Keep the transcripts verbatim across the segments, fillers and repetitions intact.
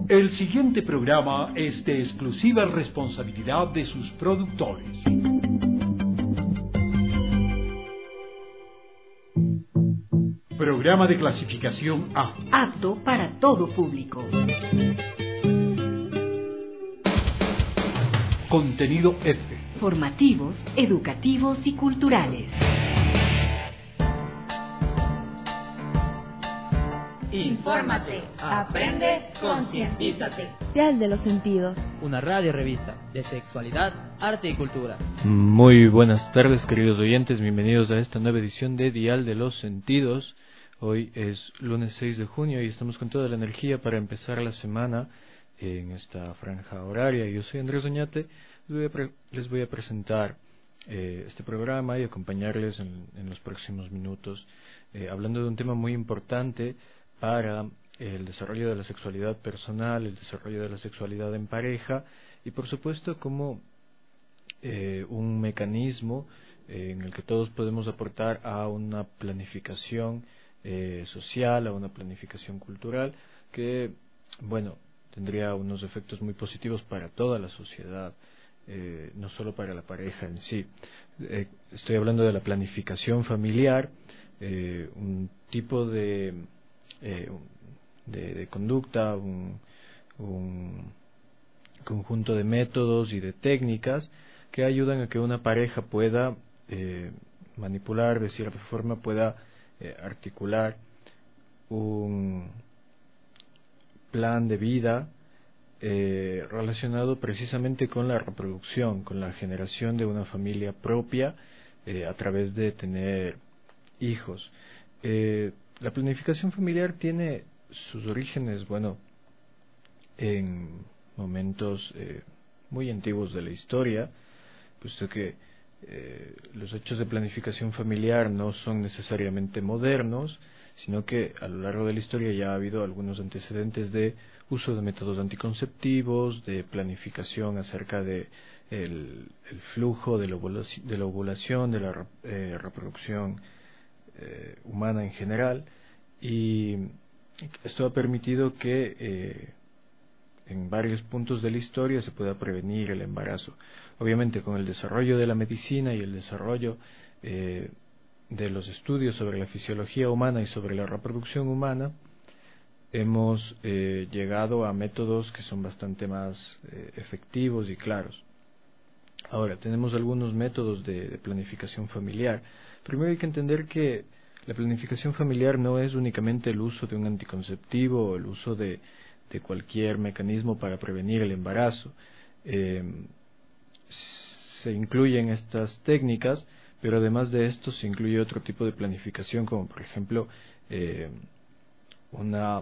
El siguiente programa es de exclusiva responsabilidad de sus productores. Programa de clasificación A. Apto para todo público. Contenido F. Formativos, educativos y culturales. Infórmate, aprende, concientízate. Dial de los Sentidos. Una radio revista de sexualidad, arte y cultura. Muy buenas tardes, queridos oyentes, bienvenidos a esta nueva edición de Dial de los Sentidos. Hoy es lunes seis de junio y estamos con toda la energía para empezar la semana en esta franja horaria. Yo soy Andrés Oñate, les voy a, pre- les voy a presentar eh, este programa y acompañarles en, en los próximos minutos, eh, hablando de un tema muy importante para el desarrollo de la sexualidad personal, el desarrollo de la sexualidad en pareja y por supuesto como eh, un mecanismo eh, en el que todos podemos aportar a una planificación eh, social, a una planificación cultural que, bueno, tendría unos efectos muy positivos para toda la sociedad, eh, no solo para la pareja en sí. Eh, estoy hablando de la planificación familiar, eh, un tipo de Eh, de, de conducta, un, un conjunto de métodos y de técnicas que ayudan a que una pareja pueda eh, manipular, de cierta forma, pueda eh, articular un plan de vida eh, relacionado precisamente con la reproducción, con la generación de una familia propia eh, a través de tener hijos. Eh, La planificación familiar tiene sus orígenes, bueno, en momentos eh, muy antiguos de la historia, puesto que eh, los hechos de planificación familiar no son necesariamente modernos, sino que a lo largo de la historia ya ha habido algunos antecedentes de uso de métodos anticonceptivos, de planificación acerca de el, el flujo de la ovulación, de la, ovulación, de la eh, reproducción Eh, humana en general, y esto ha permitido que eh, en varios puntos de la historia se pueda prevenir el embarazo. Obviamente con el desarrollo de la medicina y el desarrollo eh, de los estudios sobre la fisiología humana y sobre la reproducción humana, hemos eh, llegado a métodos que son bastante más eh, efectivos y claros. Ahora, tenemos algunos métodos de, de planificación familiar. Primero hay que entender que la planificación familiar no es únicamente el uso de un anticonceptivo o el uso de, de cualquier mecanismo para prevenir el embarazo. Eh, se incluyen estas técnicas, pero además de esto se incluye otro tipo de planificación, como por ejemplo eh, una,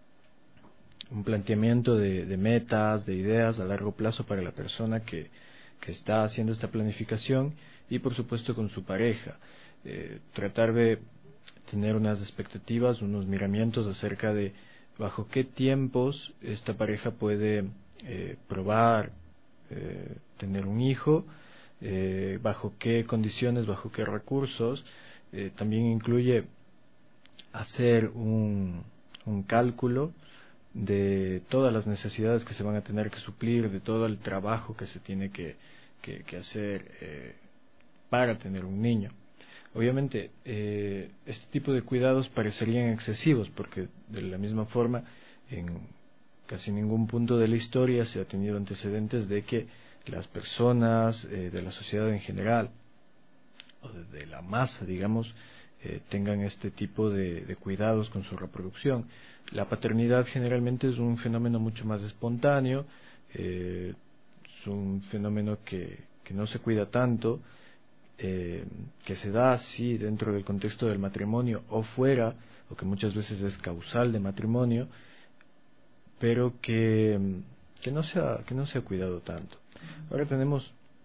un planteamiento de, de metas, de ideas a largo plazo para la persona que, que está haciendo esta planificación y por supuesto con su pareja. Eh, tratar de tener unas expectativas, unos miramientos acerca de bajo qué tiempos esta pareja puede eh, probar eh, tener un hijo, eh, bajo qué condiciones, bajo qué recursos. Eh, también incluye hacer un, un cálculo de todas las necesidades que se van a tener que suplir, de todo el trabajo que se tiene que, que, que hacer eh, para tener un niño. Obviamente, eh, este tipo de cuidados parecerían excesivos porque de la misma forma en casi ningún punto de la historia se ha tenido antecedentes de que las personas eh, de la sociedad en general o de, de la masa, digamos, eh, tengan este tipo de, de cuidados con su reproducción. La paternidad generalmente es un fenómeno mucho más espontáneo, eh, es un fenómeno que, que no se cuida tanto, Eh, que se da así dentro del contexto del matrimonio o fuera, o que muchas veces es causal de matrimonio, pero que, que, no, se ha, que no se ha cuidado tanto. Ahora tenemos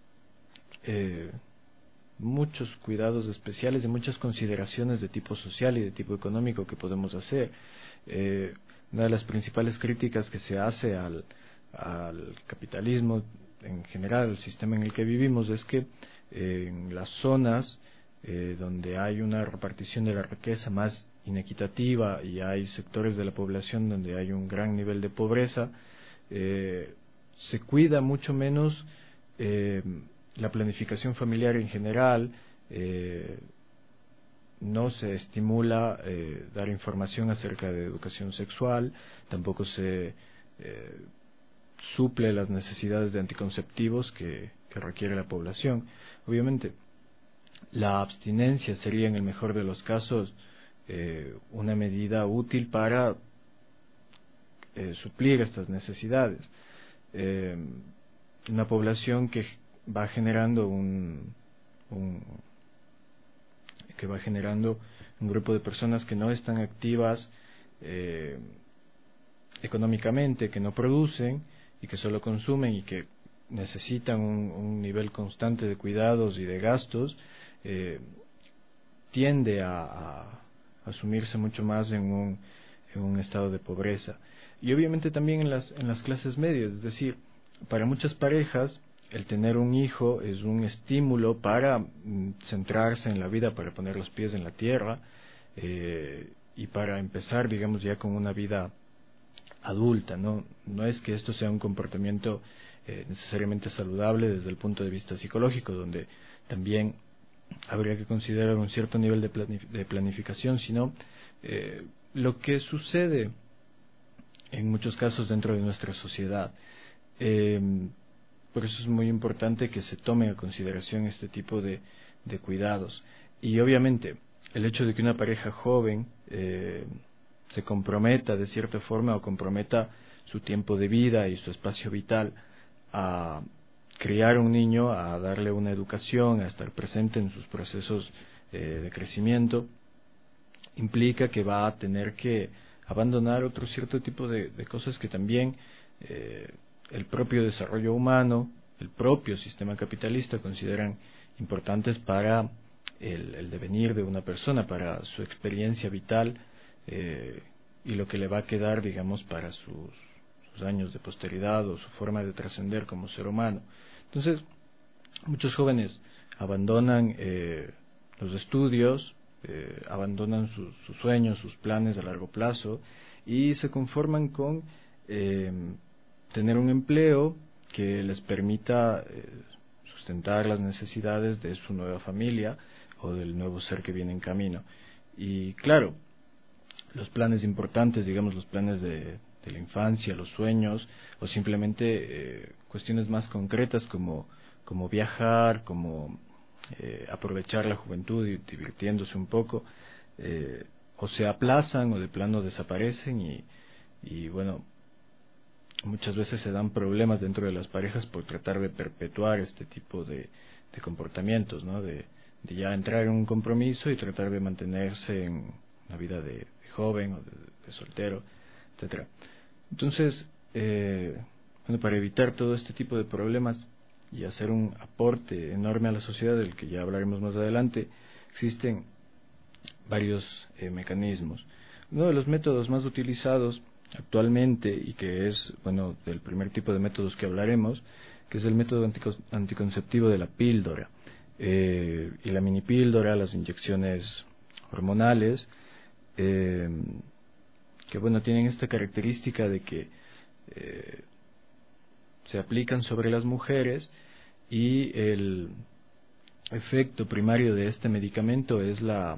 eh, muchos cuidados especiales y muchas consideraciones de tipo social y de tipo económico que podemos hacer. Eh, una de las principales críticas que se hace al, al capitalismo en general, el sistema en el que vivimos, es que en las zonas eh, donde hay una repartición de la riqueza más inequitativa y hay sectores de la población donde hay un gran nivel de pobreza, eh, se cuida mucho menos eh, la planificación familiar en general, eh, no se estimula eh, dar información acerca de educación sexual, tampoco se eh, suple las necesidades de anticonceptivos que, que requiere la población. Obviamente, la abstinencia sería en el mejor de los casos eh, una medida útil para eh, suplir estas necesidades. Eh, una población que va generando un, un que va generando un grupo de personas que no están activas eh, económicamente, que no producen y que solo consumen y que necesitan un, un nivel constante de cuidados y de gastos, eh, tiende a, a asumirse mucho más en un, en un estado de pobreza. Y obviamente también en las, en las clases medias, es decir, para muchas parejas el tener un hijo es un estímulo para mm, centrarse en la vida, para poner los pies en la tierra eh, y para empezar, digamos, ya con una vida adulta. No, no es que esto sea un comportamiento eh, necesariamente saludable desde el punto de vista psicológico, donde también habría que considerar un cierto nivel de, planif de planificación, sino eh, lo que sucede en muchos casos dentro de nuestra sociedad. Eh, por eso es muy importante que se tome en consideración este tipo de, de cuidados. Y obviamente el hecho de que una pareja joven eh, se comprometa de cierta forma o comprometa su tiempo de vida y su espacio vital a criar un niño, a darle una educación, a estar presente en sus procesos eh, de crecimiento, implica que va a tener que abandonar otro cierto tipo de, de cosas que también eh, el propio desarrollo humano, el propio sistema capitalista consideran importantes para el, el devenir de una persona, para su experiencia vital eh, y lo que le va a quedar, digamos, para sus, sus años de posteridad o su forma de trascender como ser humano. Entonces, muchos jóvenes abandonan eh, los estudios, eh, abandonan sus, sus sueños, sus planes a largo plazo y se conforman con eh, tener un empleo que les permita eh, sustentar las necesidades de su nueva familia o del nuevo ser que viene en camino. Y claro, los planes importantes, digamos los planes de, de la infancia, los sueños, o simplemente eh, cuestiones más concretas como, como viajar, como eh, aprovechar la juventud y divirtiéndose un poco, eh, o se aplazan o de plano desaparecen y, y bueno, muchas veces se dan problemas dentro de las parejas por tratar de perpetuar este tipo de, de comportamientos, ¿no? De, de ya entrar en un compromiso y tratar de mantenerse en una vida de, de joven o de, de soltero, etcétera. Entonces, eh, bueno, para evitar todo este tipo de problemas y hacer un aporte enorme a la sociedad, del que ya hablaremos más adelante, existen varios eh, mecanismos. Uno de los métodos más utilizados actualmente y que es, bueno, del primer tipo de métodos que hablaremos, que es el método anticonceptivo de la píldora eh, y la mini píldora, las inyecciones hormonales, eh, que bueno, tienen esta característica de que eh, se aplican sobre las mujeres y el efecto primario de este medicamento es la,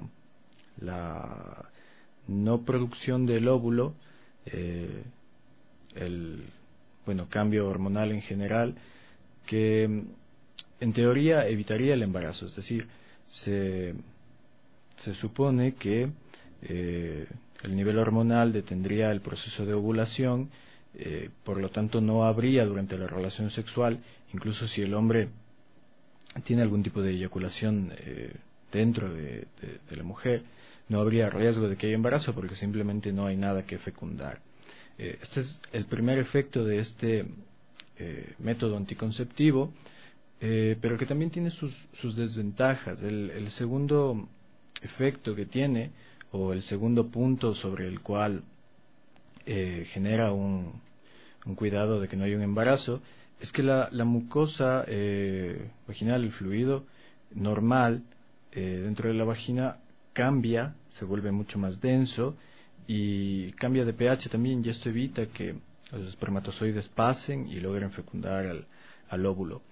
la no producción del óvulo, Eh, el bueno cambio hormonal en general, que en teoría evitaría el embarazo. Es decir, se, se supone que eh, el nivel hormonal detendría el proceso de ovulación, eh, por lo tanto no habría durante la relación sexual, incluso si el hombre tiene algún tipo de eyaculación eh, dentro de, de, de la mujer, no habría riesgo de que haya embarazo porque simplemente no hay nada que fecundar. Eh, este es el primer efecto de este eh, método anticonceptivo, eh, pero que también tiene sus, sus desventajas. El, el segundo efecto que tiene, o el segundo punto sobre el cual eh, genera un, un cuidado de que no haya un embarazo, es que la, la mucosa eh, vaginal, el fluido normal eh, dentro de la vagina, cambia, se vuelve mucho más denso y cambia de pH también, y esto evita que los espermatozoides pasen y logren fecundar al, al óvulo.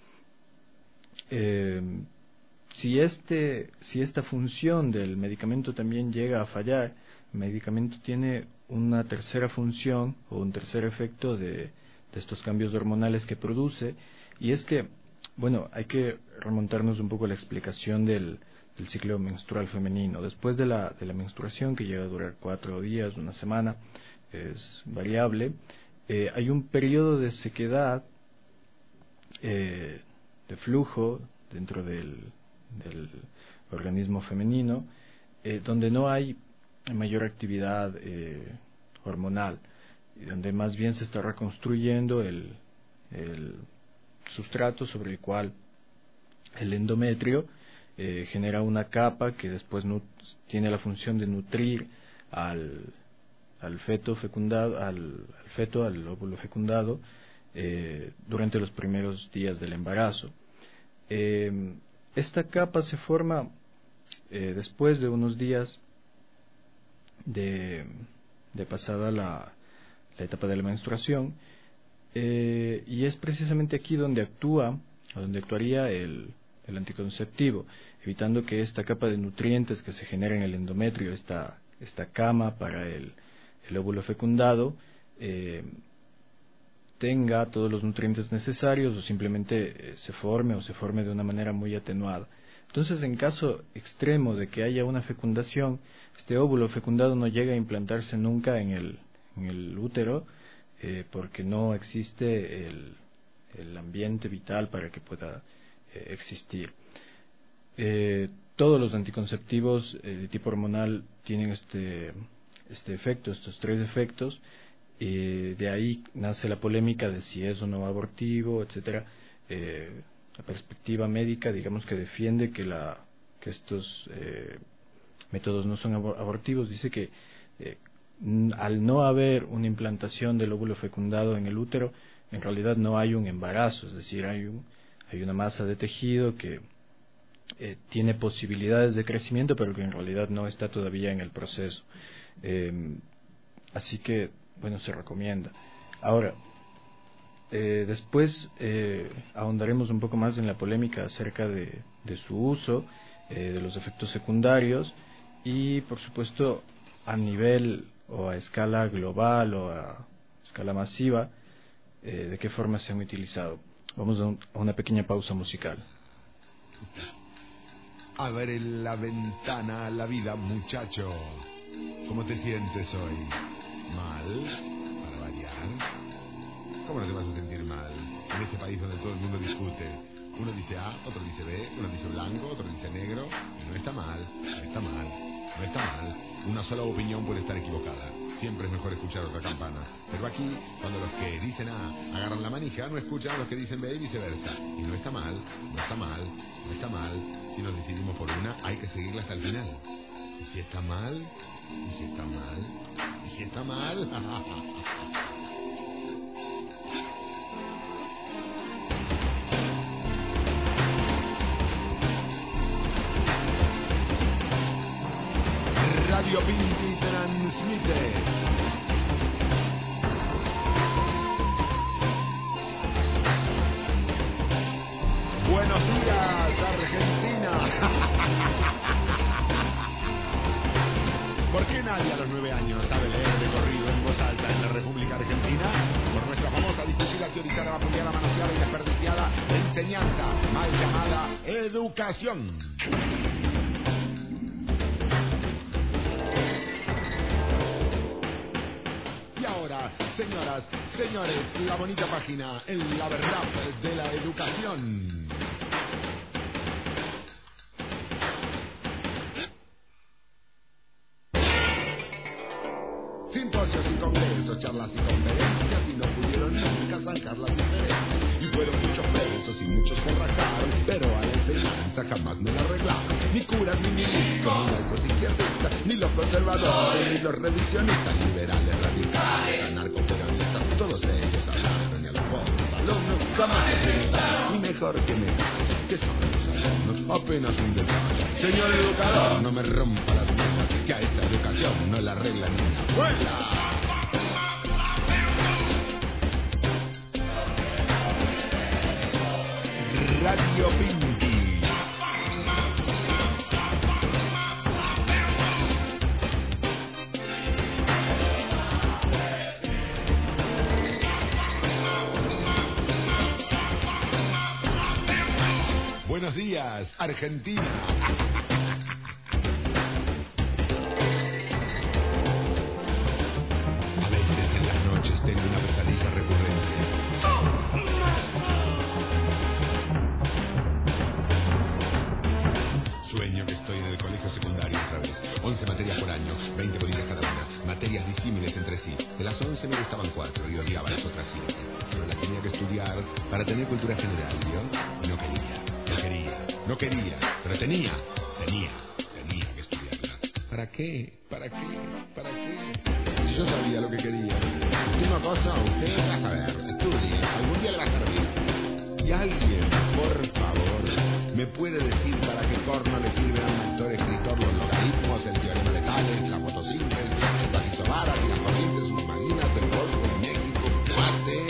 Eh, si, este, si esta función del medicamento también llega a fallar, el medicamento tiene una tercera función o un tercer efecto de, de estos cambios hormonales que produce, y es que, bueno, hay que remontarnos un poco a la explicación del, del ciclo menstrual femenino. Después de la, de la menstruación, que llega a durar cuatro días, una semana, es variable, eh, hay un periodo de sequedad, eh, de flujo dentro del, del organismo femenino, eh, donde no hay mayor actividad eh, hormonal, y donde más bien se está reconstruyendo el, el sustrato sobre el cual el endometrio eh, genera una capa que después tiene la función de nutrir al, al feto fecundado, al, al feto, al óvulo fecundado, eh, durante los primeros días del embarazo. Eh, esta capa se forma eh, después de unos días de, de pasada la, la etapa de la menstruación, eh, y es precisamente aquí donde actúa, donde actuaría el, el anticonceptivo, evitando que esta capa de nutrientes que se genera en el endometrio, esta, esta cama para el, el óvulo fecundado, eh, tenga todos los nutrientes necesarios o simplemente eh, se forme o se forme de una manera muy atenuada. Entonces, en caso extremo de que haya una fecundación, este óvulo fecundado no llega a implantarse nunca en el, en el útero, eh, porque no existe el, el ambiente vital para que pueda eh, existir. Eh, todos los anticonceptivos eh, de tipo hormonal tienen este, este efecto, estos tres efectos. Eh, de ahí nace la polémica de si es o no abortivo, etcétera. Eh, la perspectiva médica, digamos, que defiende que, la, que estos eh, métodos no son abor abortivos, dice que eh, al no haber una implantación del óvulo fecundado en el útero, en realidad no hay un embarazo, es decir, hay, un, hay una masa de tejido que eh, tiene posibilidades de crecimiento, pero que en realidad no está todavía en el proceso. Eh, así que, bueno, se recomienda. Ahora, eh, después eh, ahondaremos un poco más en la polémica acerca de, de su uso, eh, de los efectos secundarios y, por supuesto, a nivel o a escala global o a escala masiva, eh, de qué forma se han utilizado. Vamos a, un, a una pequeña pausa musical. A ver en la ventana la vida, muchacho. ¿Cómo te sientes hoy? ¿Mal? ¿Para variar? ¿Cómo no te vas a sentir mal? En este país donde todo el mundo discute. Uno dice A, otro dice B, uno dice blanco, otro dice negro. Y no está mal, no está mal, no está mal. Una sola opinión puede estar equivocada. Siempre es mejor escuchar otra campana. Pero aquí, cuando los que dicen A agarran la manija, no escuchan a los que dicen B y viceversa. Y no está mal, no está mal, no está mal. Si nos decidimos por una, hay que seguirla hasta el final. ¿Y si está mal? ¿Y si está mal? ¿Y si está mal? Radio Pinti transmite. Buenos días, Argentina. ¿Por qué nadie a los nueve años sabe leer de corrido en voz alta en la República Argentina? Por nuestra famosa, discutida, teorizada, vapuleada, manoseada y desperdiciada enseñanza, mal llamada educación. Y ahora, señoras, señores, la bonita página, el la verdad de la educación. Simposios y congresos, charlas y conferencias, y no pudieron nunca zanjar las diferencias. Y fueron muchos presos y muchos se rajaron, pero a la enseñanza jamás me la arreglaron. Ni curas, ni milicos, ni laicos izquierdistas, ni los conservadores, ni los revisionistas, liberales, radicales, anarcoperonistas, todos ellos hablaron y a los pobres alumnos jamás les preguntaron. Y mejor que me callen, que son los alumnos apenas un detalle. Señor educador, no me rompa las manos, que a esta educación no la arregla ni una abuela. Radio Pinti. Buenos días, Argentina. A veces en las noches tengo una pesadilla recurrente. Sueño que estoy en el colegio secundario otra vez. once materias por año, veinte bolitas cada una. Materias disímiles entre sí. De las once me gustaban cuatro y odiaba las otras siete. Pero las tenía que estudiar para tener cultura general, ¿vio? Y no quería, no quería, no quería, pero tenía, tenía, tenía que estudiarlas. ¿Para qué? ¿Para qué? ¿Para qué? Si yo sabía lo que quería. Última cosa, usted va a saber, estudie, algún día le va a servir. Y alguien, por favor, me puede decir para qué corno le sirven a un lector escritor los logaritmos, el teorema de Tales, la fotosíntesis, las isobaras y las corrientes submarinas del Golfo de México. ¡Mate!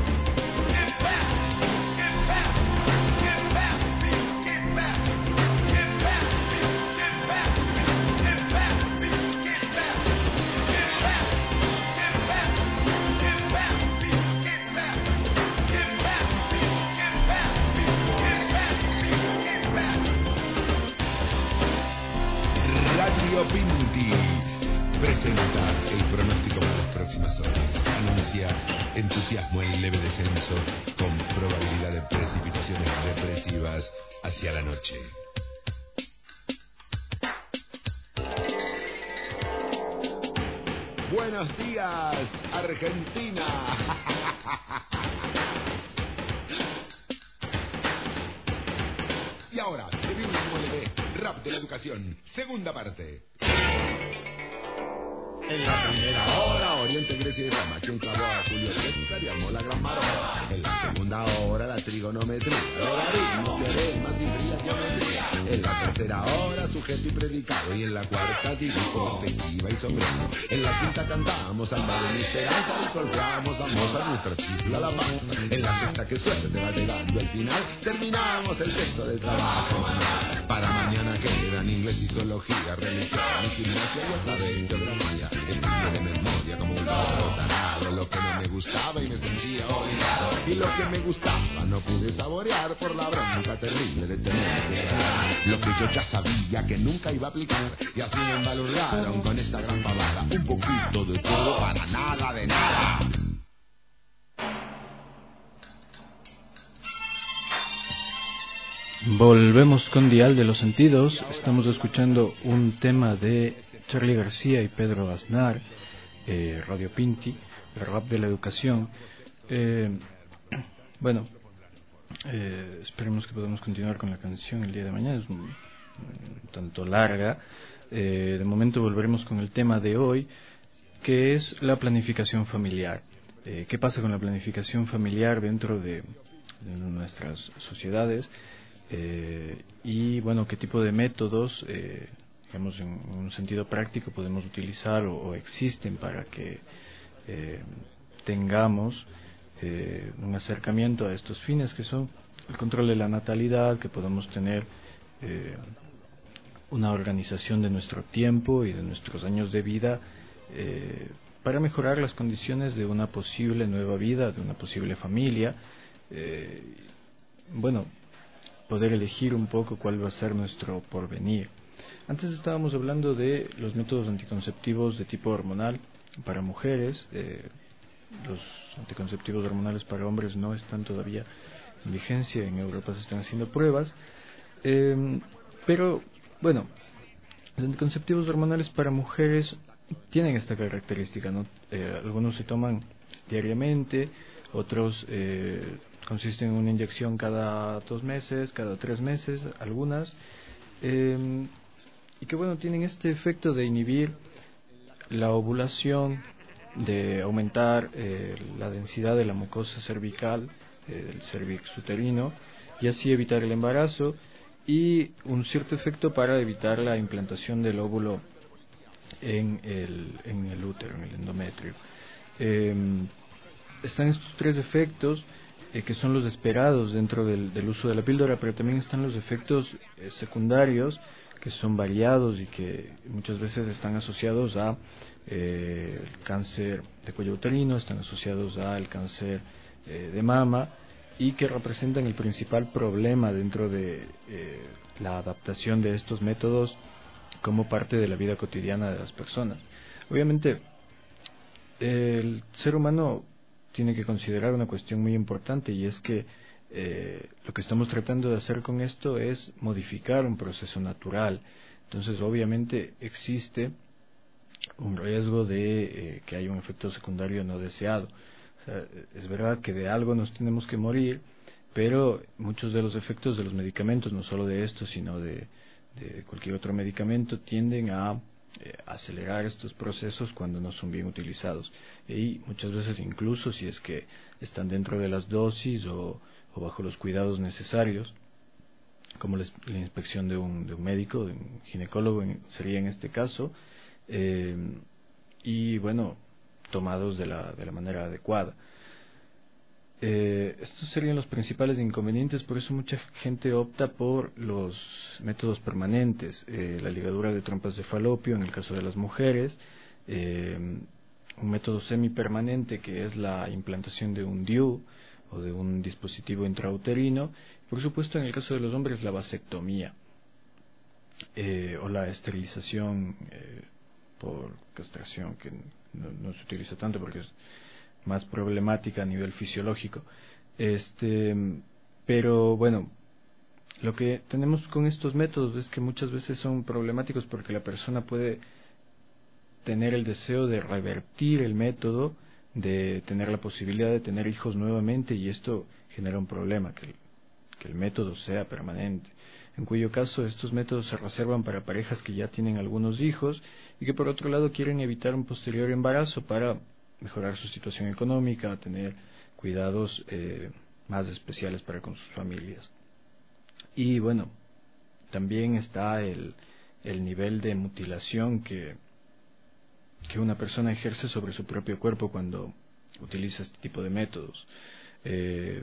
Radio Pinti presenta el pronóstico para las próximas horas. Anuncia entusiasmo en leve descenso con probabilidad de precipitaciones depresivas hacia la noche. Buenos días, Argentina. Y ahora, de mi último L P, Rap de la Educación, segunda parte. En la primera hora, Oriente, Grecia y Roma, quien clavó a Julio César y armó la gran maroma. En la segunda hora, la trigonometría, logaritmos, teoremas y fría geometría. En la tercera hora, sujeto y predicado. Y en la cuarta, dibujo, perspectiva y sombrero. En la quinta cantamos Alma de mi esperanza y soltamos a Mozart nuestra chifla la panza. En la sexta, que suerte va llegando al final, terminamos el texto del trabajo manual. Para mañana quedan inglés y zoología, religión y gimnasia y otra vez geografía. Estudio de memoria como un loco tarado, lo que no me gustaba y me sentía obligado. Y lo que me gustaba no pude saborear por la bronca terrible de tener que grabar lo que yo ya sabía que nunca iba a aplicar. Y así me embalurraron con esta gran pavada. Un poquito de todo para nada de nada. Volvemos con Dial de los Sentidos. Estamos escuchando un tema de Charly García y Pedro Aznar, eh, Radio Pinti, el rap de la educación. Eh, bueno, eh, esperemos que podamos continuar con la canción el día de mañana. Es un, un tanto larga. Eh, de momento volveremos con el tema de hoy, que es la planificación familiar. Eh, ¿Qué pasa con la planificación familiar dentro de, de nuestras sociedades? Eh, y bueno, qué tipo de métodos, eh, digamos en un sentido práctico, podemos utilizar o, o existen para que eh, tengamos eh, un acercamiento a estos fines, que son el control de la natalidad, que podamos tener eh, una organización de nuestro tiempo y de nuestros años de vida eh, para mejorar las condiciones de una posible nueva vida, de una posible familia. Eh, bueno, poder elegir un poco cuál va a ser nuestro porvenir. Antes estábamos hablando de los métodos anticonceptivos de tipo hormonal para mujeres. Eh, los anticonceptivos hormonales para hombres no están todavía en vigencia, en Europa se están haciendo pruebas. Eh, pero, bueno, los anticonceptivos hormonales para mujeres tienen esta característica, ¿no? Eh, algunos se toman diariamente, otros eh, consisten en una inyección cada dos meses, cada tres meses, algunas, eh, y que bueno, tienen este efecto de inhibir la ovulación, de aumentar eh, la densidad de la mucosa cervical, eh, del cervix uterino, y así evitar el embarazo, y un cierto efecto para evitar la implantación del óvulo en el, en el útero, en el endometrio. Eh, están estos tres efectos eh, que son los esperados dentro del, del uso de la píldora, pero también están los efectos eh, secundarios que son variados y que muchas veces están asociados a eh, el cáncer de cuello uterino, están asociados al cáncer eh, de mama, y que representan el principal problema dentro de eh, la adaptación de estos métodos como parte de la vida cotidiana de las personas. Obviamente, el ser humano tiene que considerar una cuestión muy importante, y es que eh, lo que estamos tratando de hacer con esto es modificar un proceso natural. Entonces, obviamente, existe un riesgo de eh, que haya un efecto secundario no deseado. O sea, es verdad que de algo nos tenemos que morir, pero muchos de los efectos de los medicamentos, no solo de esto, sino de, de cualquier otro medicamento, tienden a eh, acelerar estos procesos cuando no son bien utilizados. Y muchas veces, incluso si es que están dentro de las dosis o, o bajo los cuidados necesarios, como la, la inspección de un, de un médico, de un ginecólogo en, sería en este caso, eh, y bueno, tomados de la, de la manera adecuada. Eh, estos serían los principales inconvenientes, por eso mucha gente opta por los métodos permanentes, eh, la ligadura de trompas de falopio en el caso de las mujeres, eh, un método semipermanente que es la implantación de un D I U o de un dispositivo intrauterino, por supuesto en el caso de los hombres la vasectomía eh, o la esterilización eh, por castración, que no, no se utiliza tanto porque es más problemática a nivel fisiológico. Este, pero bueno, lo que tenemos con estos métodos es que muchas veces son problemáticos porque la persona puede tener el deseo de revertir el método, de tener la posibilidad de tener hijos nuevamente, y esto genera un problema, que el, que el método sea permanente, en cuyo caso estos métodos se reservan para parejas que ya tienen algunos hijos y que por otro lado quieren evitar un posterior embarazo para mejorar su situación económica, tener cuidados eh, más especiales para con sus familias. Y bueno, también está el, el nivel de mutilación que, que una persona ejerce sobre su propio cuerpo cuando utiliza este tipo de métodos. Eh,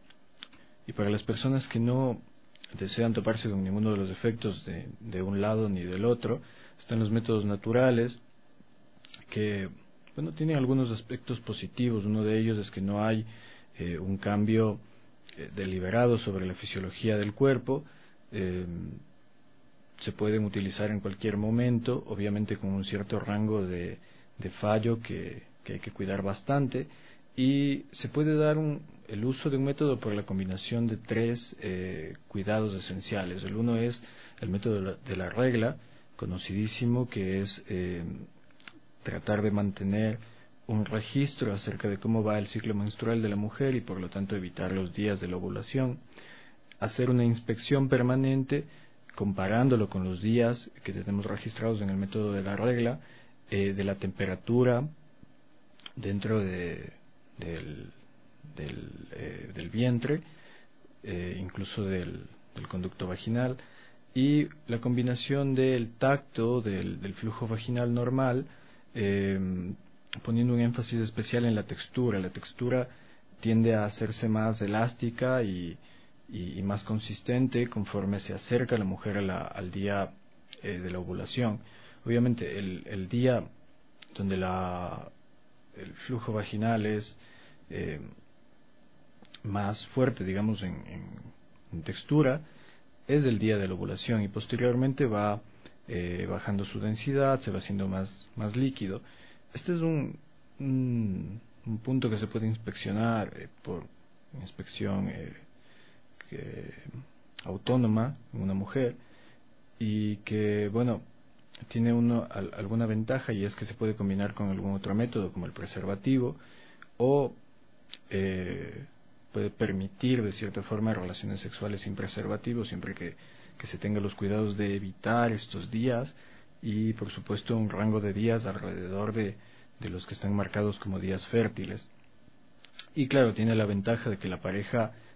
y para las personas que no desean toparse con ninguno de los efectos de, de un lado ni del otro, están los métodos naturales que, bueno, tienen algunos aspectos positivos. Uno de ellos es que no hay eh, un cambio eh, deliberado sobre la fisiología del cuerpo. Eh, se pueden utilizar en cualquier momento, obviamente con un cierto rango de, de fallo que, que hay que cuidar bastante, y se puede dar un, el uso de un método por la combinación de tres eh, cuidados esenciales. El uno es el método de la, de la regla, conocidísimo, que es eh, tratar de mantener un registro acerca de cómo va el ciclo menstrual de la mujer y por lo tanto evitar los días de la ovulación, hacer una inspección permanente comparándolo con los días que tenemos registrados en el método de la regla, eh, de la temperatura dentro de, del, del, eh, del vientre, eh, incluso del, del conducto vaginal, y la combinación del tacto, del, del flujo vaginal normal, eh, poniendo un énfasis especial en la textura. La textura tiende a hacerse más elástica y, y, y más consistente conforme se acerca la mujer a la, al día eh, de la ovulación. Obviamente el, el día donde la, el flujo vaginal es eh, más fuerte, digamos, en, en, en textura, es el día de la ovulación, y posteriormente va eh, bajando su densidad, se va haciendo más, más líquido. Este es un, un, un punto que se puede inspeccionar eh, por inspección eh, que, autónoma en una mujer, y que, bueno, tiene uno al, alguna ventaja, y es que se puede combinar con algún otro método como el preservativo, o eh, puede permitir de cierta forma relaciones sexuales sin preservativo, siempre que, que se tenga los cuidados de evitar estos días, y por supuesto un rango de días alrededor de, de los que están marcados como días fértiles. Y claro, tiene la ventaja de que la pareja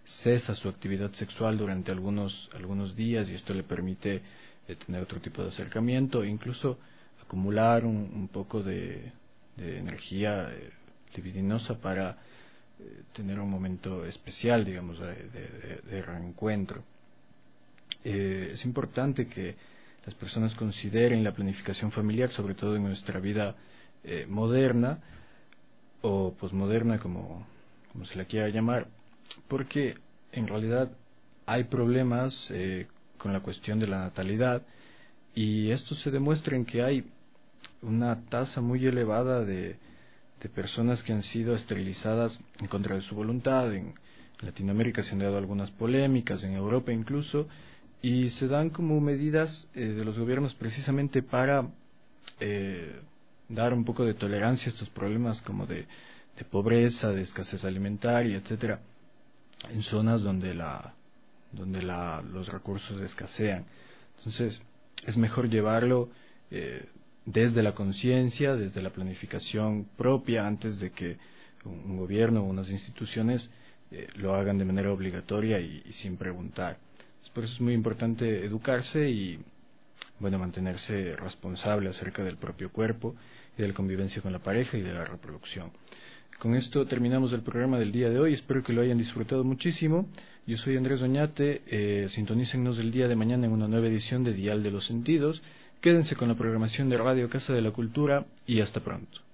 cesa su actividad sexual durante algunos, algunos días y esto le permite eh, tener otro tipo de acercamiento e incluso acumular un, un poco de, de energía eh, libidinosa para eh, tener un momento especial, digamos, de, de, de reencuentro. Eh, es importante que las personas consideren la planificación familiar, sobre todo en nuestra vida eh, moderna o posmoderna, como, como se la quiera llamar, porque en realidad hay problemas eh, con la cuestión de la natalidad y esto se demuestra en que hay una tasa muy elevada de, de personas que han sido esterilizadas en contra de su voluntad. En Latinoamérica se han dado algunas polémicas, en Europa incluso, y se dan como medidas eh, de los gobiernos precisamente para eh, dar un poco de tolerancia a estos problemas como de, de pobreza, de escasez alimentaria, etcétera, en zonas donde la donde la, los recursos escasean. Entonces es mejor llevarlo eh, desde la conciencia, desde la planificación propia, antes de que un, un gobierno o unas instituciones eh, lo hagan de manera obligatoria y, y sin preguntar. Por eso es muy importante educarse y, bueno, mantenerse responsable acerca del propio cuerpo y de la convivencia con la pareja y de la reproducción. Con esto terminamos el programa del día de hoy. Espero que lo hayan disfrutado muchísimo. Yo soy Andrés Oñate. Eh, sintonícennos el día de mañana en una nueva edición de Dial de los Sentidos. Quédense con la programación de Radio Casa de la Cultura y hasta pronto.